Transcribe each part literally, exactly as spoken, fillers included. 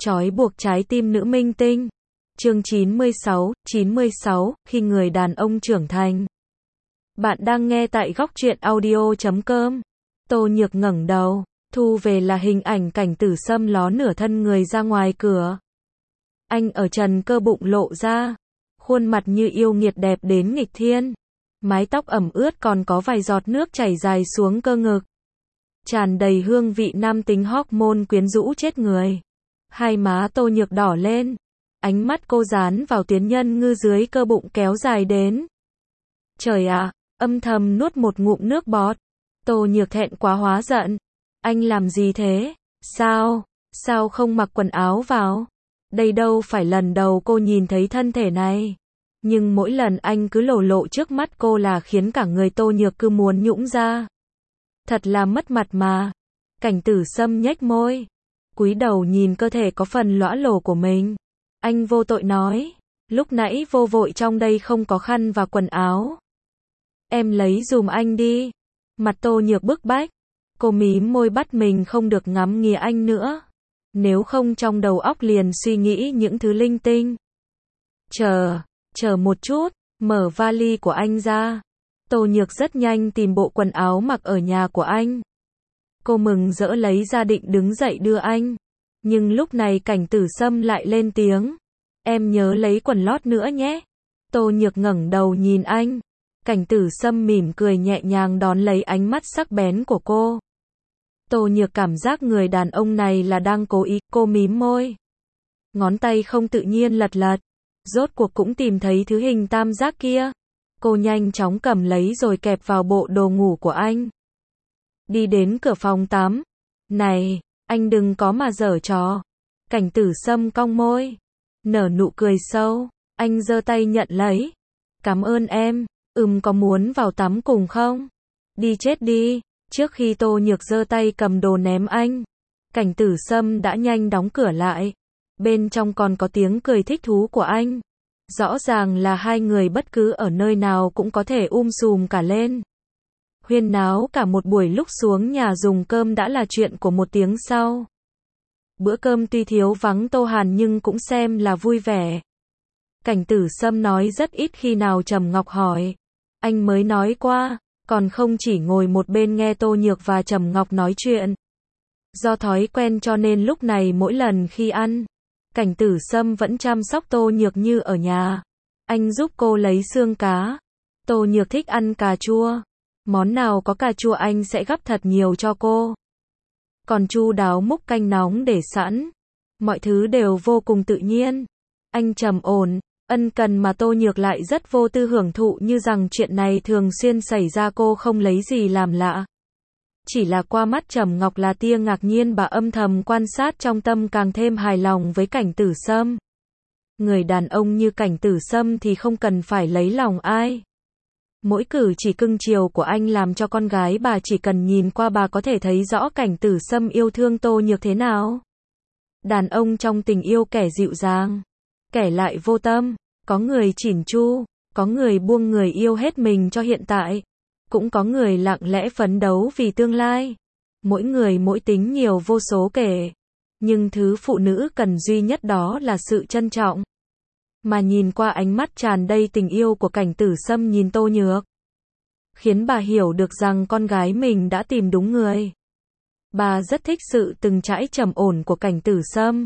Trói buộc trái tim nữ minh tinh. Chương chín mươi sáu, chín mươi sáu, khi người đàn ông trưởng thành. Bạn đang nghe tại góc truyện audio chấm com. Tô Nhược ngẩng đầu, thu về là hình ảnh Cảnh Tử Sâm ló nửa thân người ra ngoài cửa. Anh ở trần cơ bụng lộ ra, khuôn mặt như yêu nghiệt đẹp đến nghịch thiên. Mái tóc ẩm ướt còn có vài giọt nước chảy dài xuống cơ ngực. Tràn đầy hương vị nam tính hormone quyến rũ chết người. Hai má Tô Nhược đỏ lên. Ánh mắt cô dán vào tuyến nhân ngư dưới cơ bụng kéo dài đến. Trời ạ, âm thầm nuốt một ngụm nước bọt. Tô Nhược thẹn quá hóa giận. Anh làm gì thế? Sao? Sao không mặc quần áo vào? Đây đâu phải lần đầu cô nhìn thấy thân thể này. Nhưng mỗi lần anh cứ lộ lộ trước mắt cô là khiến cả người Tô Nhược cứ muốn nhũn ra. Thật là mất mặt mà. Cảnh Tử Sâm nhếch môi, cúi đầu nhìn cơ thể có phần lõa lồ của mình. Anh vô tội nói, lúc nãy vô vội trong đây không có khăn và quần áo. Em lấy dùm anh đi. Mặt Tô Nhược bức bách. Cô mím môi bắt mình không được ngắm nghía anh nữa. Nếu không trong đầu óc liền suy nghĩ những thứ linh tinh. Chờ, chờ một chút, mở vali của anh ra. Tô Nhược rất nhanh tìm bộ quần áo mặc ở nhà của anh. Cô mừng rỡ lấy ra định đứng dậy đưa anh. Nhưng lúc này Cảnh Tử Sâm lại lên tiếng. Em nhớ lấy quần lót nữa nhé. Tô Nhược ngẩng đầu nhìn anh. Cảnh Tử Sâm mỉm cười nhẹ nhàng đón lấy ánh mắt sắc bén của cô. Tô Nhược cảm giác người đàn ông này là đang cố ý, cô mím môi. Ngón tay không tự nhiên lật lật. Rốt cuộc cũng tìm thấy thứ hình tam giác kia. Cô nhanh chóng cầm lấy rồi kẹp vào bộ đồ ngủ của anh. Đi đến cửa phòng tắm. Này, anh đừng có mà giở trò. Cảnh Tử Sâm cong môi, nở nụ cười sâu. Anh giơ tay nhận lấy. Cảm ơn em. Ừm, có muốn vào tắm cùng không? Đi chết đi. Trước khi Tô Nhược giơ tay cầm đồ ném anh, Cảnh Tử Sâm đã nhanh đóng cửa lại. Bên trong còn có tiếng cười thích thú của anh. Rõ ràng là hai người bất cứ ở nơi nào cũng có thể um sùm cả lên. Huyên náo cả một buổi, lúc xuống nhà dùng cơm đã là chuyện của một tiếng sau. Bữa cơm tuy thiếu vắng Tô Hàn nhưng cũng xem là vui vẻ. Cảnh Tử Sâm nói rất ít khi nào Trầm Ngọc hỏi. Anh mới nói qua, còn không chỉ ngồi một bên nghe Tô Nhược và Trầm Ngọc nói chuyện. Do thói quen cho nên lúc này mỗi lần khi ăn, Cảnh Tử Sâm vẫn chăm sóc Tô Nhược như ở nhà. Anh giúp cô lấy xương cá. Tô Nhược thích ăn cà chua. Món nào có cà chua anh sẽ gắp thật nhiều cho cô. Còn chu đáo múc canh nóng để sẵn. Mọi thứ đều vô cùng tự nhiên. Anh trầm ổn, ân cần mà Tô Nhược lại rất vô tư hưởng thụ, như rằng chuyện này thường xuyên xảy ra, cô không lấy gì làm lạ. Chỉ là qua mắt Trầm Ngọc là tia ngạc nhiên, bà âm thầm quan sát trong tâm càng thêm hài lòng với Cảnh Tử Sâm. Người đàn ông như Cảnh Tử Sâm thì không cần phải lấy lòng ai. Mỗi cử chỉ cưng chiều của anh làm cho con gái bà chỉ cần nhìn qua bà có thể thấy rõ Cảnh Tử Sâm yêu thương Tô Nhược thế nào. Đàn ông trong tình yêu kẻ dịu dàng, kẻ lại vô tâm, có người chỉn chu, có người buông người yêu hết mình cho hiện tại, cũng có người lặng lẽ phấn đấu vì tương lai. Mỗi người mỗi tính nhiều vô số kể. Nhưng thứ phụ nữ cần duy nhất đó là sự trân trọng. Mà nhìn qua ánh mắt tràn đầy tình yêu của Cảnh Tử Sâm nhìn Tô Nhược, khiến bà hiểu được rằng con gái mình đã tìm đúng người. Bà rất thích sự từng trải trầm ổn của Cảnh Tử Sâm.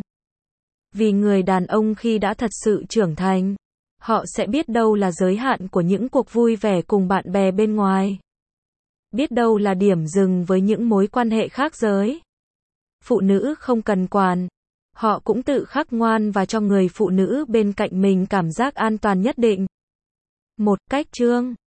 Vì người đàn ông khi đã thật sự trưởng thành, họ sẽ biết đâu là giới hạn của những cuộc vui vẻ cùng bạn bè bên ngoài. Biết đâu là điểm dừng với những mối quan hệ khác giới. Phụ nữ không cần quản. Họ cũng tự khắc ngoan và cho người phụ nữ bên cạnh mình cảm giác an toàn nhất định. Một cách chương